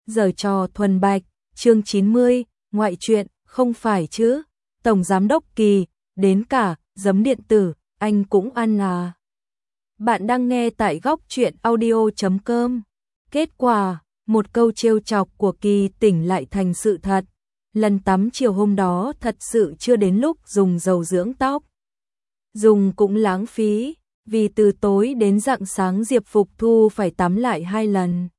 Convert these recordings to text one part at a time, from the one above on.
Giở trò thuần bạch, chương 90, ngoại truyện, không phải chứ, Tổng Giám đốc Kỳ, đến cả, giấm điện tử, anh cũng ăn à. Bạn đang nghe tại góc truyện audio.com. Kết quả, một câu trêu chọc của Kỳ tỉnh lại thành sự thật. Lần tắm chiều hôm đó thật sự chưa đến lúc dùng dầu dưỡng tóc. Dùng cũng lãng phí, vì từ tối đến rạng sáng Diệp Phục Thu phải tắm lại 2 lần.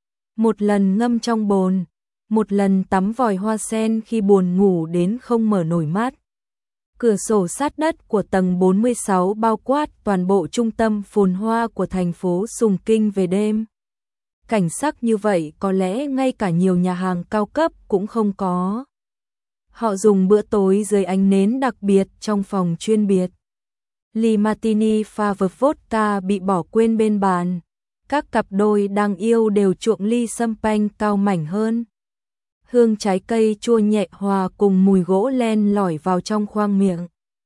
Một lần ngâm trong bồn, một lần tắm vòi hoa sen khi buồn ngủ đến không mở nổi mắt. Cửa sổ sát đất của tầng 46 bao quát toàn bộ trung tâm phồn hoa của thành phố Sùng Kinh về đêm. Cảnh sắc như vậy có lẽ ngay cả nhiều nhà hàng cao cấp cũng không có. Họ dùng bữa tối dưới ánh nến đặc biệt trong phòng chuyên biệt. Ly martini pha với vodka bị bỏ quên bên bàn. Các cặp đôi đang yêu đều chuộng ly champagne cao mảnh hơn. Hương trái cây chua nhẹ hòa cùng mùi gỗ len lỏi vào trong khoang miệng,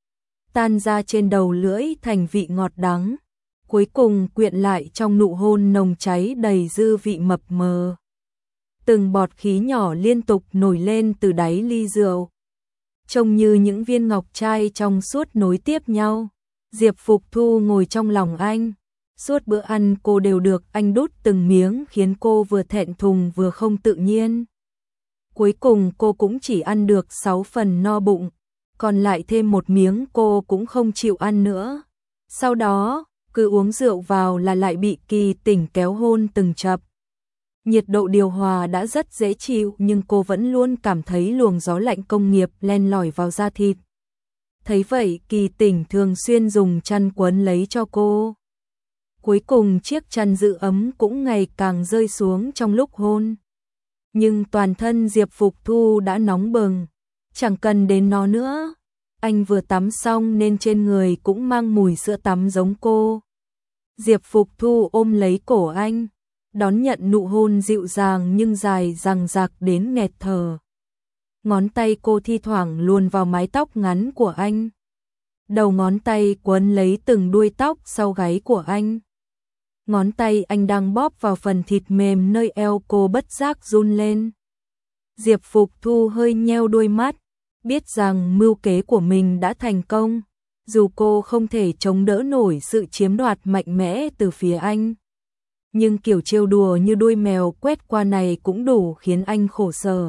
tan ra trên đầu lưỡi thành vị ngọt đắng, cuối cùng quyện lại trong nụ hôn nồng cháy đầy dư vị mập mờ. Từng bọt khí nhỏ liên tục nổi lên từ đáy ly rượu, trông như những viên ngọc trai trong suốt nối tiếp nhau. Diệp Phục Thu ngồi trong lòng anh. Suốt bữa ăn cô đều được anh đút từng miếng khiến cô vừa thẹn thùng vừa không tự nhiên. Cuối cùng cô cũng chỉ ăn được 6 phần no bụng, còn lại thêm một miếng cô cũng không chịu ăn nữa. Sau đó, cứ uống rượu vào là lại bị Kỳ tỉnh kéo hôn từng chập. Nhiệt độ điều hòa đã rất dễ chịu nhưng cô vẫn luôn cảm thấy luồng gió lạnh công nghiệp len lỏi vào da thịt. Thấy vậy Kỳ tỉnh thường xuyên dùng chăn quấn lấy cho cô. Cuối cùng chiếc chăn giữ ấm cũng ngày càng rơi xuống trong lúc hôn. Nhưng toàn thân Diệp Phục Thu đã nóng bừng, chẳng cần đến nó nữa. Anh vừa tắm xong nên trên người cũng mang mùi sữa tắm giống cô. Diệp Phục Thu ôm lấy cổ anh, đón nhận nụ hôn dịu dàng nhưng dài dằng dặc đến nghẹt thở. Ngón tay cô thi thoảng luồn vào mái tóc ngắn của anh. Đầu ngón tay quấn lấy từng đuôi tóc sau gáy của anh. Ngón tay anh đang bóp vào phần thịt mềm nơi eo cô bất giác run lên. Diệp Phục Thu hơi nheo đôi mắt, biết rằng mưu kế của mình đã thành công, dù cô không thể chống đỡ nổi sự chiếm đoạt mạnh mẽ từ phía anh. Nhưng kiểu trêu đùa như đuôi mèo quét qua này cũng đủ khiến anh khổ sở.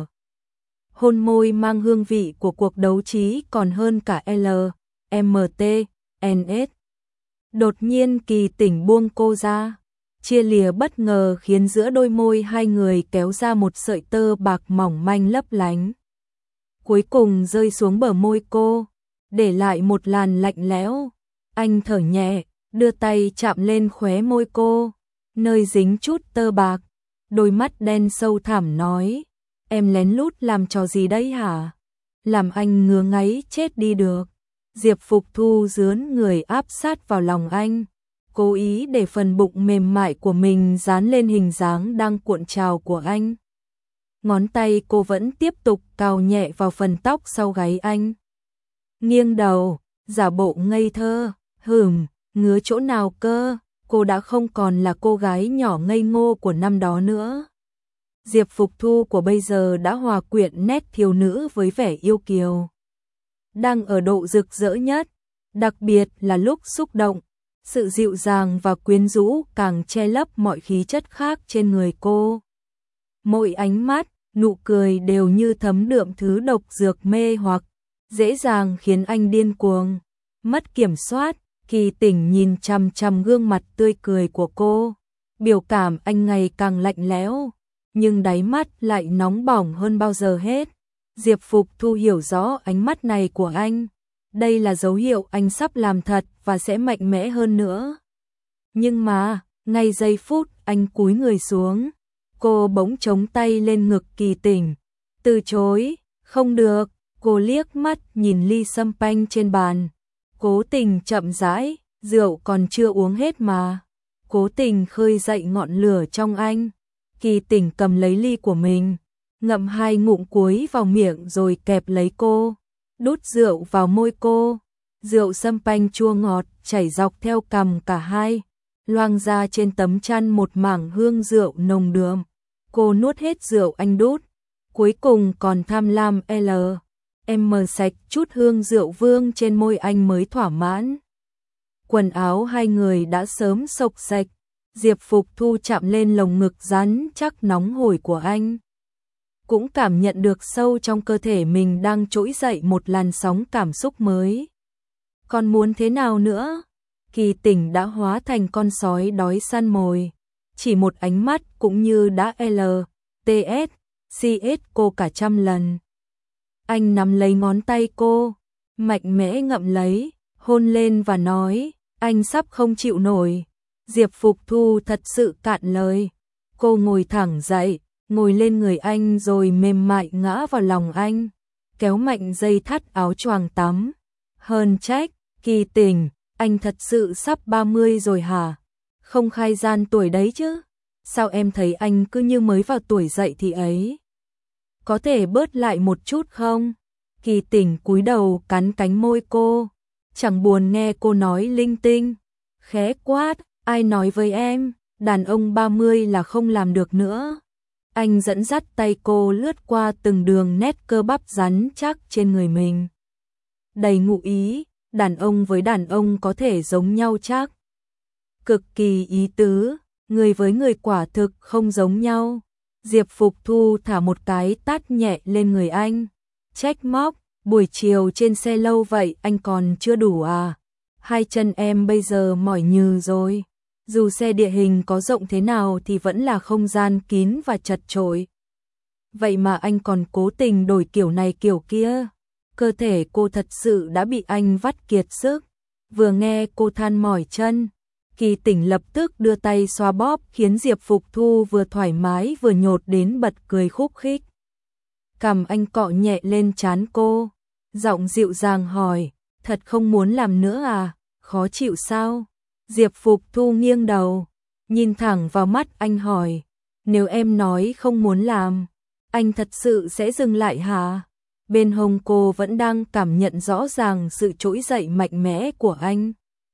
Hôn môi mang hương vị của cuộc đấu trí còn hơn cả LMT, NS. Đột nhiên Kỳ tỉnh buông cô ra, chia lìa bất ngờ khiến giữa đôi môi hai người kéo ra một sợi tơ bạc mỏng manh lấp lánh. Cuối cùng rơi xuống bờ môi cô, để lại một làn lạnh lẽo. Anh thở nhẹ, đưa tay chạm lên khóe môi cô, nơi dính chút tơ bạc. Đôi mắt đen sâu thẳm nói, em lén lút làm trò gì đấy hả? Làm anh ngứa ngáy chết đi được. Diệp Phục Thu dướn người áp sát vào lòng anh, cố ý để phần bụng mềm mại của mình dán lên hình dáng đang cuộn trào của anh. Ngón tay cô vẫn tiếp tục cào nhẹ vào phần tóc sau gáy anh. Nghiêng đầu, giả bộ ngây thơ, ngứa chỗ nào cơ, cô đã không còn là cô gái nhỏ ngây ngô của năm đó nữa. Diệp Phục Thu của bây giờ đã hòa quyện nét thiếu nữ với vẻ yêu kiều. Đang ở độ rực rỡ nhất, đặc biệt là lúc xúc động, sự dịu dàng và quyến rũ càng che lấp mọi khí chất khác trên người cô. Mỗi ánh mắt, nụ cười đều như thấm đượm thứ độc dược mê hoặc, dễ dàng khiến anh điên cuồng, mất kiểm soát. Kỳ tỉnh nhìn chằm chằm gương mặt tươi cười của cô, biểu cảm anh ngày càng lạnh lẽo, nhưng đáy mắt lại nóng bỏng hơn bao giờ hết. Diệp Phục Thu hiểu rõ ánh mắt này của anh, đây là dấu hiệu anh sắp làm thật và sẽ mạnh mẽ hơn nữa. Nhưng mà, ngay giây phút anh cúi người xuống, cô bỗng chống tay lên ngực Kỳ tỉnh, từ chối, không được. Cô liếc mắt nhìn ly champagne trên bàn, cố tình chậm rãi, rượu còn chưa uống hết mà. Cố tình khơi dậy ngọn lửa trong anh. Kỳ tỉnh cầm lấy ly của mình, ngậm 2 ngụm cuối vào miệng rồi kẹp lấy cô, đút rượu vào môi cô. Rượu champagne chua ngọt chảy dọc theo cằm cả hai, loang ra trên tấm chăn một mảng hương rượu nồng đượm. Cô nuốt hết rượu anh đút, cuối cùng còn tham lam em sạch chút hương rượu vương trên môi anh mới thỏa mãn. Quần áo hai người đã sớm xộc sạch, Diệp Phục Thu chạm lên lồng ngực rắn chắc nóng hổi của anh. Cũng cảm nhận được sâu trong cơ thể mình đang trỗi dậy một làn sóng cảm xúc mới. Còn muốn thế nào nữa? Kỳ Tỉnh đã hóa thành con sói đói săn mồi. Chỉ một ánh mắt cũng như đã CS cô cả trăm lần. Anh nắm lấy ngón tay cô, mạnh mẽ ngậm lấy, hôn lên và nói, anh sắp không chịu nổi. Diệp Phục Thu thật sự cạn lời. Cô ngồi thẳng dậy, ngồi lên người anh rồi mềm mại ngã vào lòng anh, kéo mạnh dây thắt áo choàng tắm. Hơn trách, Kỳ Tỉnh, anh thật sự sắp 30 rồi hả? Không khai gian tuổi đấy chứ? Sao em thấy anh cứ như mới vào tuổi dậy thì ấy? Có thể bớt lại một chút không? Kỳ Tỉnh cúi đầu cắn cánh môi cô, chẳng buồn nghe cô nói linh tinh. Khẽ quát, ai nói với em, đàn ông 30 là không làm được nữa. Anh dẫn dắt tay cô lướt qua từng đường nét cơ bắp rắn chắc trên người mình. Đầy ngụ ý, đàn ông với đàn ông có thể giống nhau chắc. Cực kỳ ý tứ, người với người quả thực không giống nhau. Diệp Phục Thu thả một cái tát nhẹ lên người anh, trách móc, buổi chiều trên xe lâu vậy anh còn chưa đủ à? Hai chân em bây giờ mỏi nhừ rồi. Dù xe địa hình có rộng thế nào thì vẫn là không gian kín và chật chội. Vậy mà anh còn cố tình đổi kiểu này kiểu kia. Cơ thể cô thật sự đã bị anh vắt kiệt sức. Vừa nghe cô than mỏi chân, Kỳ Tỉnh lập tức đưa tay xoa bóp khiến Diệp Phục Thu vừa thoải mái vừa nhột đến bật cười khúc khích. Cằm anh cọ nhẹ lên trán cô, giọng dịu dàng hỏi, thật không muốn làm nữa à, khó chịu sao? Diệp Phục Thu nghiêng đầu, nhìn thẳng vào mắt anh hỏi, nếu em nói không muốn làm, anh thật sự sẽ dừng lại hả? Bên hông cô vẫn đang cảm nhận rõ ràng sự trỗi dậy mạnh mẽ của anh.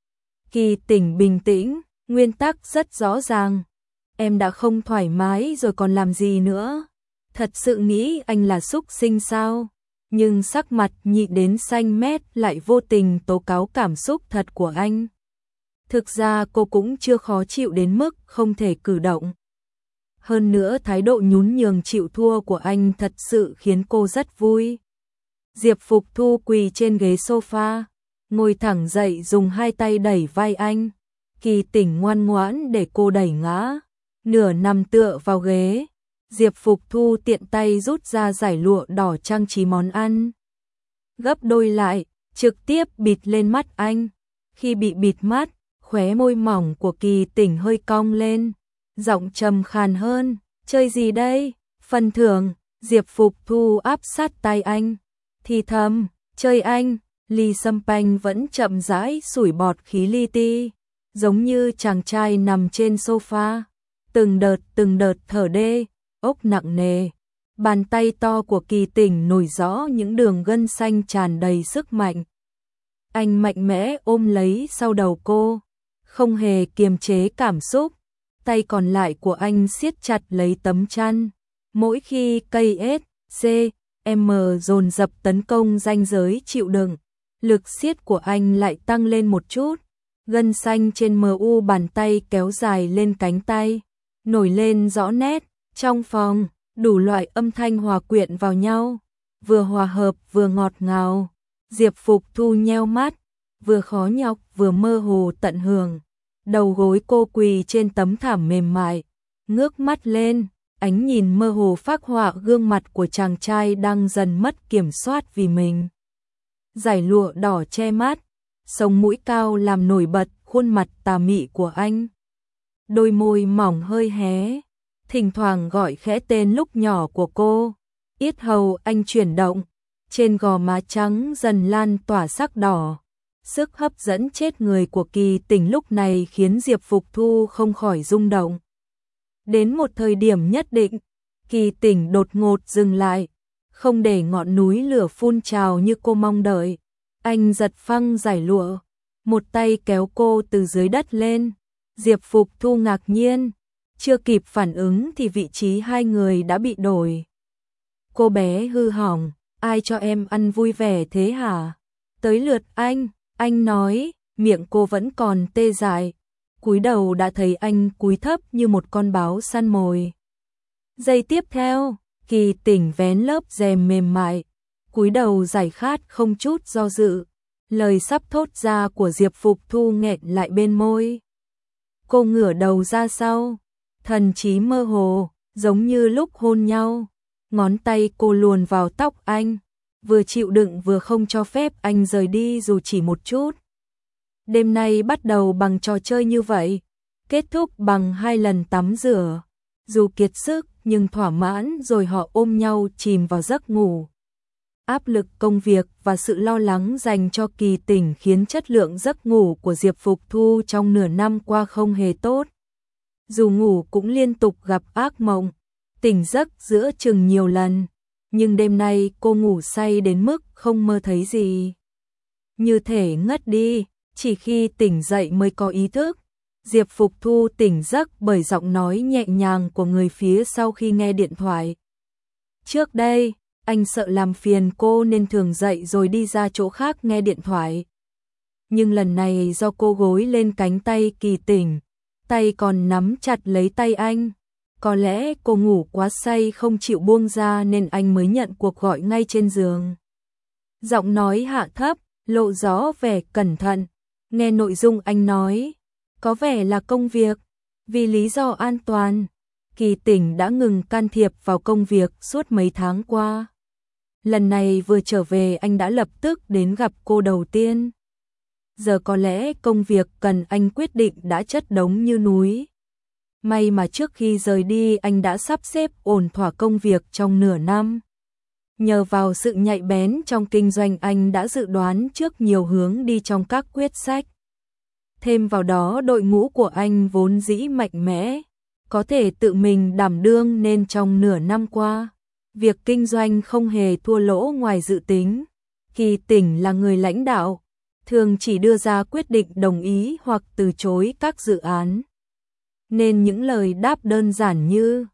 Kỳ Tỉnh bình tĩnh, nguyên tắc rất rõ ràng. Em đã không thoải mái rồi còn làm gì nữa? Thật sự nghĩ anh là súc sinh sao? Nhưng sắc mặt nhịn đến xanh mét lại vô tình tố cáo cảm xúc thật của anh. Thực ra cô cũng chưa khó chịu đến mức không thể cử động. Hơn nữa thái độ nhún nhường chịu thua của anh thật sự khiến cô rất vui. Diệp Phục Thu quỳ trên ghế sofa, ngồi thẳng dậy dùng hai tay đẩy vai anh. Kỳ Tỉnh ngoan ngoãn để cô đẩy ngã, nửa nằm tựa vào ghế. Diệp Phục Thu tiện tay rút ra dải lụa đỏ trang trí món ăn, gấp đôi lại, trực tiếp bịt lên mắt anh. Khi bị bịt mắt, khóe môi mỏng của Kỳ Tỉnh hơi cong lên, giọng trầm khàn hơn, chơi gì đây? Phần thưởng. Diệp Phục Thu áp sát tay anh, thì thầm, chơi anh. Ly Sâm Panh vẫn chậm rãi sủi bọt khí li ti, giống như chàng trai nằm trên sofa, từng đợt thở đê, ốc nặng nề. Bàn tay to của Kỳ Tỉnh nổi rõ những đường gân xanh tràn đầy sức mạnh. Anh mạnh mẽ ôm lấy sau đầu cô, không hề kiềm chế cảm xúc. Tay còn lại của anh siết chặt lấy tấm chăn. Mỗi khi cây SCM dồn dập tấn công ranh giới chịu đựng, lực siết của anh lại tăng lên một chút. Gân xanh trên mu bàn tay kéo dài lên cánh tay, nổi lên rõ nét. Trong phòng, đủ loại âm thanh hòa quyện vào nhau, vừa hòa hợp vừa ngọt ngào. Diệp Phục Thu nheo mắt, vừa khó nhọc vừa mơ hồ tận hưởng. Đầu gối cô quỳ trên tấm thảm mềm mại, ngước mắt lên, ánh nhìn mơ hồ phác họa gương mặt của chàng trai đang dần mất kiểm soát vì mình. Dải lụa đỏ che mắt, sống mũi cao làm nổi bật khuôn mặt tà mị của anh. Đôi môi mỏng hơi hé, thỉnh thoảng gọi khẽ tên lúc nhỏ của cô. Yết hầu anh chuyển động, trên gò má trắng dần lan tỏa sắc đỏ. Sức hấp dẫn chết người của Kỳ Tỉnh lúc này khiến Diệp Phục Thu không khỏi rung động. Đến một thời điểm nhất định, Kỳ Tỉnh đột ngột dừng lại, không để ngọn núi lửa phun trào như cô mong đợi. Anh giật phăng dải lụa, một tay kéo cô từ dưới đất lên. Diệp Phục Thu ngạc nhiên, Chưa kịp phản ứng thì vị trí hai người đã bị đổi. Cô bé hư hỏng, ai cho em ăn vui vẻ thế hả? Tới lượt anh nói, miệng cô vẫn còn tê dại. Cúi đầu đã thấy anh cúi thấp như một con báo săn mồi. Giây tiếp theo, Kỳ Tỉnh vén lớp rèm mềm mại, cúi đầu giải khát không chút do dự. Lời sắp thốt ra của Diệp Phục Thu nghẹn lại bên môi. Cô ngửa đầu ra sau, thần trí mơ hồ, giống như lúc hôn nhau. Ngón tay cô luồn vào tóc anh, vừa chịu đựng vừa không cho phép anh rời đi dù chỉ một chút. Đêm nay bắt đầu bằng trò chơi như vậy, kết thúc bằng 2 lần tắm rửa. Dù kiệt sức nhưng thỏa mãn rồi họ ôm nhau chìm vào giấc ngủ. Áp lực công việc và sự lo lắng dành cho Kỳ Tỉnh khiến chất lượng giấc ngủ của Diệp Phục Thu trong nửa năm qua không hề tốt. Dù ngủ cũng liên tục gặp ác mộng, tỉnh giấc giữa chừng nhiều lần, nhưng đêm nay cô ngủ say đến mức không mơ thấy gì. Như thể ngất đi, chỉ khi tỉnh dậy mới có ý thức. Diệp Phục Thu tỉnh giấc bởi giọng nói nhẹ nhàng của người phía sau khi nghe điện thoại. Trước đây, anh sợ làm phiền cô nên thường dậy rồi đi ra chỗ khác nghe điện thoại. Nhưng lần này do cô gối lên cánh tay Kỳ Tỉnh, tay còn nắm chặt lấy tay anh. Có lẽ cô ngủ quá say không chịu buông ra nên anh mới nhận cuộc gọi ngay trên giường. Giọng nói hạ thấp, lộ rõ vẻ cẩn thận. Nghe nội dung anh nói, có vẻ là công việc. Vì lý do an toàn, Kỳ Tỉnh đã ngừng can thiệp vào công việc suốt mấy tháng qua. Lần này vừa trở về anh đã lập tức đến gặp cô đầu tiên. Giờ có lẽ công việc cần anh quyết định đã chất đống như núi. May mà trước khi rời đi anh đã sắp xếp ổn thỏa công việc trong nửa năm. Nhờ vào sự nhạy bén trong kinh doanh anh đã dự đoán trước nhiều hướng đi trong các quyết sách. Thêm vào đó đội ngũ của anh vốn dĩ mạnh mẽ, có thể tự mình đảm đương nên trong nửa năm qua, việc kinh doanh không hề thua lỗ ngoài dự tính. Kỳ Tỉnh là người lãnh đạo, thường chỉ đưa ra quyết định đồng ý hoặc từ chối các dự án. Nên những lời đáp đơn giản như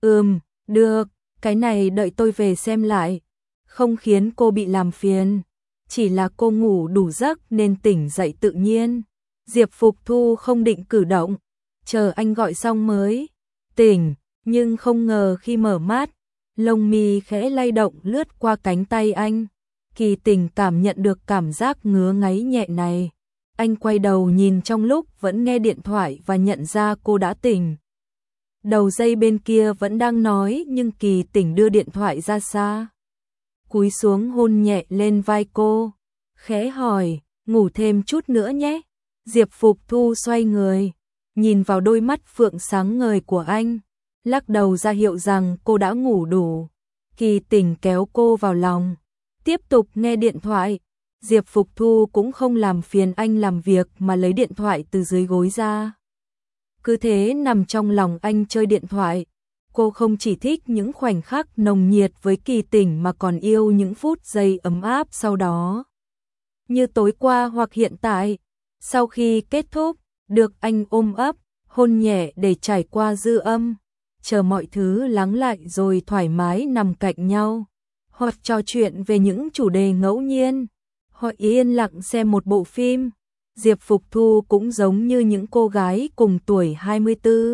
được, cái này đợi tôi về xem lại, không khiến cô bị làm phiền. Chỉ là cô ngủ đủ giấc nên tỉnh dậy tự nhiên. Diệp Phục Thu không định cử động, chờ anh gọi xong mới tỉnh, nhưng không ngờ khi mở mắt, lông mi khẽ lay động lướt qua cánh tay anh. Kỳ Tỉnh cảm nhận được cảm giác ngứa ngáy nhẹ này. Anh quay đầu nhìn trong lúc vẫn nghe điện thoại và nhận ra cô đã tỉnh. Đầu dây bên kia vẫn đang nói nhưng Kỳ Tỉnh đưa điện thoại ra xa. Cúi xuống hôn nhẹ lên vai cô, khẽ hỏi, ngủ thêm chút nữa nhé. Diệp Phục Thu xoay người, nhìn vào đôi mắt phượng sáng ngời của anh, lắc đầu ra hiệu rằng cô đã ngủ đủ. Kỳ Tỉnh kéo cô vào lòng, tiếp tục nghe điện thoại. Diệp Phục Thu cũng không làm phiền anh làm việc mà lấy điện thoại từ dưới gối ra. Cứ thế nằm trong lòng anh chơi điện thoại. Cô không chỉ thích những khoảnh khắc nồng nhiệt với Kỳ Tỉnh mà còn yêu những phút giây ấm áp sau đó. Như tối qua hoặc hiện tại, sau khi kết thúc, được anh ôm ấp, hôn nhẹ để trải qua dư âm, chờ mọi thứ lắng lại rồi thoải mái nằm cạnh nhau, hoặc trò chuyện về những chủ đề ngẫu nhiên, hoặc yên lặng xem một bộ phim. Diệp Phục Thu cũng giống như những cô gái cùng tuổi 24,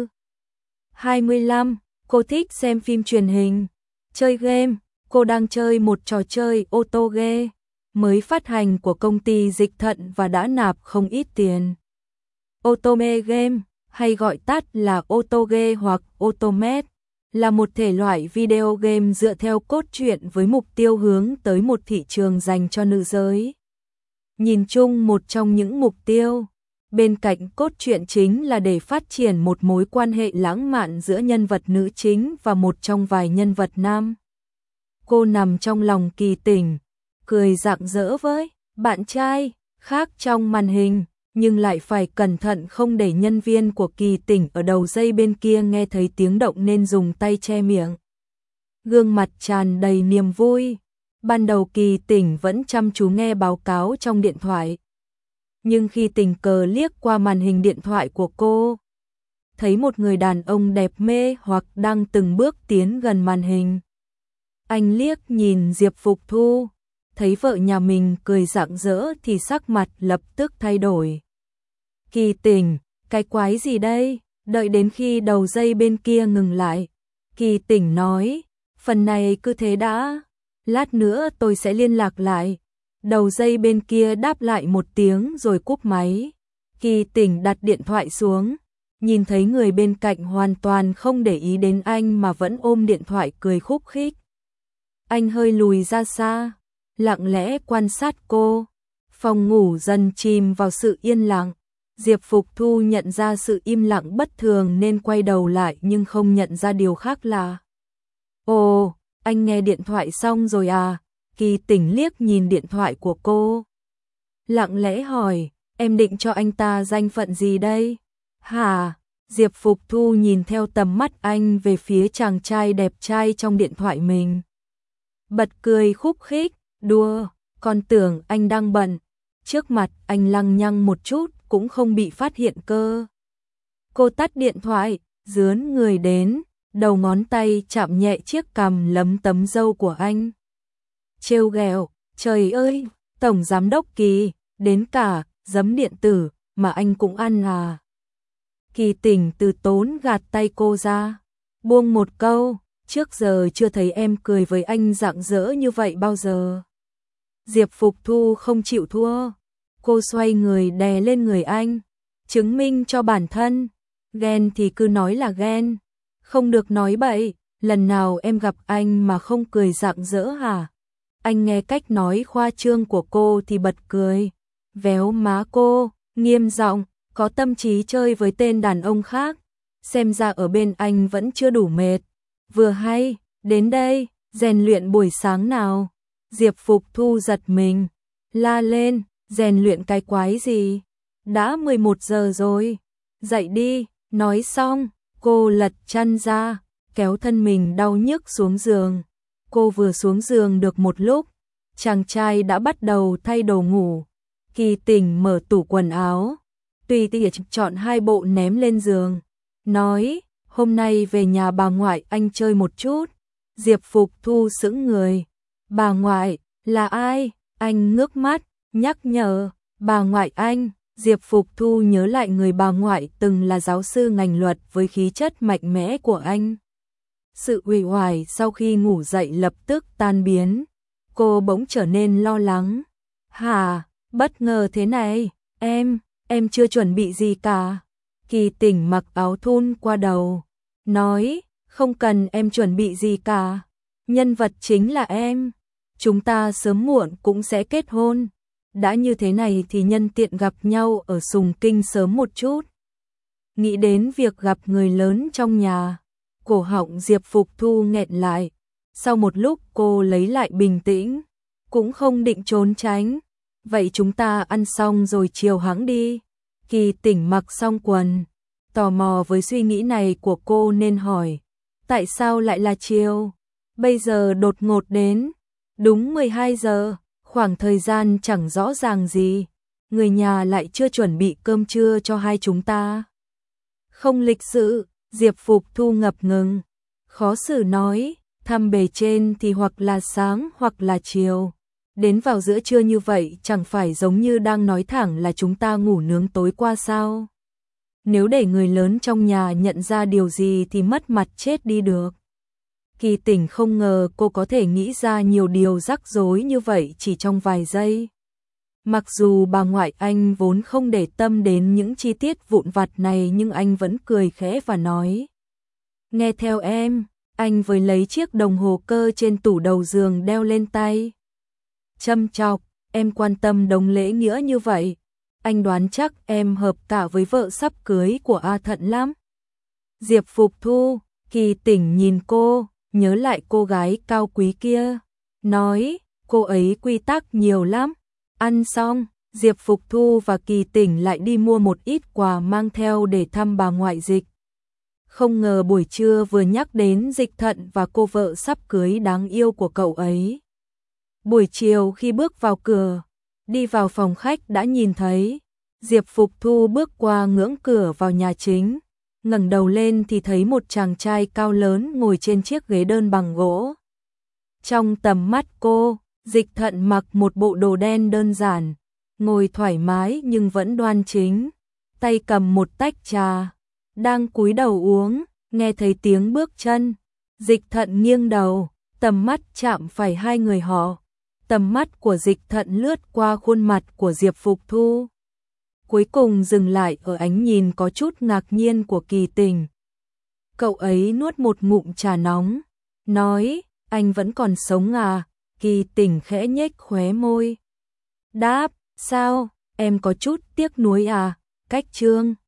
25, cô thích xem phim truyền hình, chơi game. Cô đang chơi một trò chơi auto game mới phát hành của công ty Dịch Thận và đã nạp không ít tiền. Otome game, hay gọi tắt là Autoge hoặc Automat, là một thể loại video game dựa theo cốt truyện với mục tiêu hướng tới một thị trường dành cho nữ giới. Nhìn chung một trong những mục tiêu bên cạnh cốt truyện chính là để phát triển một mối quan hệ lãng mạn giữa nhân vật nữ chính và một trong vài nhân vật nam. Cô nằm trong lòng Kỳ Tỉnh, cười rạng rỡ với bạn trai khác trong màn hình, nhưng lại phải cẩn thận không để nhân viên của Kỳ Tỉnh ở đầu dây bên kia nghe thấy tiếng động nên dùng tay che miệng. Gương mặt tràn đầy niềm vui. Ban đầu Kỳ Tỉnh vẫn chăm chú nghe báo cáo trong điện thoại. Nhưng khi tình cờ liếc qua màn hình điện thoại của cô, thấy một người đàn ông đẹp mê hoặc đang từng bước tiến gần màn hình. Anh liếc nhìn Diệp Phục Thu, thấy vợ nhà mình cười rạng rỡ thì sắc mặt lập tức thay đổi. Kỳ Tỉnh, cái quái gì đây? Đợi đến khi đầu dây bên kia ngừng lại, Kỳ Tỉnh nói, phần này cứ thế đã, lát nữa tôi sẽ liên lạc lại. Đầu dây bên kia đáp lại một tiếng rồi cúp máy. Kỳ Tỉnh đặt điện thoại xuống, nhìn thấy người bên cạnh hoàn toàn không để ý đến anh mà vẫn ôm điện thoại cười khúc khích. Anh hơi lùi ra xa, lặng lẽ quan sát cô. Phòng ngủ dần chìm vào sự yên lặng. Diệp Phục Thu nhận ra sự im lặng bất thường nên quay đầu lại nhưng không nhận ra điều khác là. Ồ, anh nghe điện thoại xong rồi à? Kỳ Tỉnh liếc nhìn điện thoại của cô. Lặng lẽ hỏi, em định cho anh ta danh phận gì đây? Hả? Diệp Phục Thu nhìn theo tầm mắt anh về phía chàng trai đẹp trai trong điện thoại mình. Bật cười khúc khích, đùa, còn tưởng anh đang bận. Trước mặt anh lăng nhăng một chút cũng không bị phát hiện cơ. Cô tắt điện thoại, dướn người đến, đầu ngón tay chạm nhẹ chiếc cằm lấm tấm râu của anh. Trêu ghẹo, trời ơi, Tổng Giám đốc Kỳ, đến cả giấm điện tử mà anh cũng ăn à? Kỳ Tỉnh từ tốn gạt tay cô ra, buông một câu, trước giờ chưa thấy em cười với anh rạng rỡ như vậy bao giờ. Diệp Phục Thu không chịu thua, cô xoay người đè lên người anh, chứng minh cho bản thân, ghen thì cứ nói là ghen, không được nói bậy, lần nào em gặp anh mà không cười rạng rỡ hả? Anh nghe cách nói khoa trương của cô thì bật cười, véo má cô, nghiêm giọng, có tâm trí chơi với tên đàn ông khác, xem ra ở bên anh vẫn chưa đủ mệt. Vừa hay, đến đây, rèn luyện buổi sáng nào. Diệp Phục Thu giật mình, la lên, rèn luyện cái quái gì? Đã 11 giờ rồi, dậy đi. Nói xong, cô lật chăn ra, kéo thân mình đau nhức xuống giường. Cô vừa xuống giường được một lúc, chàng trai đã bắt đầu thay đồ ngủ. Kỳ Tỉnh mở tủ quần áo, tùy tiện chọn 2 bộ ném lên giường, nói, hôm nay về nhà bà ngoại anh chơi một chút. Diệp Phục Thu sững người, bà ngoại, là ai? Anh ngước mắt, nhắc nhở, bà ngoại anh. Diệp Phục Thu nhớ lại người bà ngoại từng là giáo sư ngành luật với khí chất mạnh mẽ của anh. Sự uể oải sau khi ngủ dậy lập tức tan biến. Cô bỗng trở nên lo lắng. Hả, bất ngờ thế này, em chưa chuẩn bị gì cả. Kỳ Tỉnh mặc áo thun qua đầu, nói, không cần em chuẩn bị gì cả. Nhân vật chính là em, chúng ta sớm muộn cũng sẽ kết hôn. Đã như thế này thì nhân tiện gặp nhau ở Sùng Kinh sớm một chút. Nghĩ đến việc gặp người lớn trong nhà, cổ họng Diệp Phục Thu nghẹn lại. Sau một lúc cô lấy lại bình tĩnh, cũng không định trốn tránh. Vậy chúng ta ăn xong rồi chiều hẵng đi. Kỳ Tỉnh mặc xong quần, tò mò với suy nghĩ này của cô nên hỏi, tại sao lại là chiều? Bây giờ đột ngột đến, đúng 12 giờ. Khoảng thời gian chẳng rõ ràng gì, người nhà lại chưa chuẩn bị cơm trưa cho hai chúng ta. Không lịch sự, Diệp Phục Thu ngập ngừng, khó xử nói, thăm bề trên thì hoặc là sáng hoặc là chiều. Đến vào giữa trưa như vậy chẳng phải giống như đang nói thẳng là chúng ta ngủ nướng tối qua sao? Nếu để người lớn trong nhà nhận ra điều gì thì mất mặt chết đi được. Kỳ Tỉnh không ngờ cô có thể nghĩ ra nhiều điều rắc rối như vậy chỉ trong vài giây. Mặc dù bà ngoại anh vốn không để tâm đến những chi tiết vụn vặt này nhưng anh vẫn cười khẽ và nói. Nghe theo em, anh với lấy chiếc đồng hồ cơ trên tủ đầu giường đeo lên tay. Châm chọc, em quan tâm đồng lễ nghĩa như vậy. Anh đoán chắc em hợp cả với vợ sắp cưới của A Thận lắm. Diệp Phục Thu, Kỳ Tỉnh nhìn cô, nhớ lại cô gái cao quý kia, nói, cô ấy quy tắc nhiều lắm. Ăn xong, Diệp Phục Thu và Kỳ Tỉnh lại đi mua một ít quà mang theo để thăm bà ngoại Dịch. Không ngờ buổi trưa vừa nhắc đến Dịch Thận và cô vợ sắp cưới đáng yêu của cậu ấy. Buổi chiều khi bước vào cửa, đi vào phòng khách đã nhìn thấy, Diệp Phục Thu bước qua ngưỡng cửa vào nhà chính, ngẩng đầu lên thì thấy một chàng trai cao lớn ngồi trên chiếc ghế đơn bằng gỗ. Trong tầm mắt cô, Dịch Thận mặc một bộ đồ đen đơn giản, ngồi thoải mái nhưng vẫn đoan chính, tay cầm một tách trà, đang cúi đầu uống, nghe thấy tiếng bước chân. Dịch Thận nghiêng đầu, tầm mắt chạm phải hai người họ. Tầm mắt của Dịch Thận lướt qua khuôn mặt của Diệp Phục Thu, cuối cùng dừng lại ở ánh nhìn có chút ngạc nhiên của Kỳ Tình. Cậu ấy nuốt một ngụm trà nóng, nói, anh vẫn còn sống à? Kỳ Tình khẽ nhếch khóe môi. Đáp, sao, em có chút tiếc nuối à? Cách chương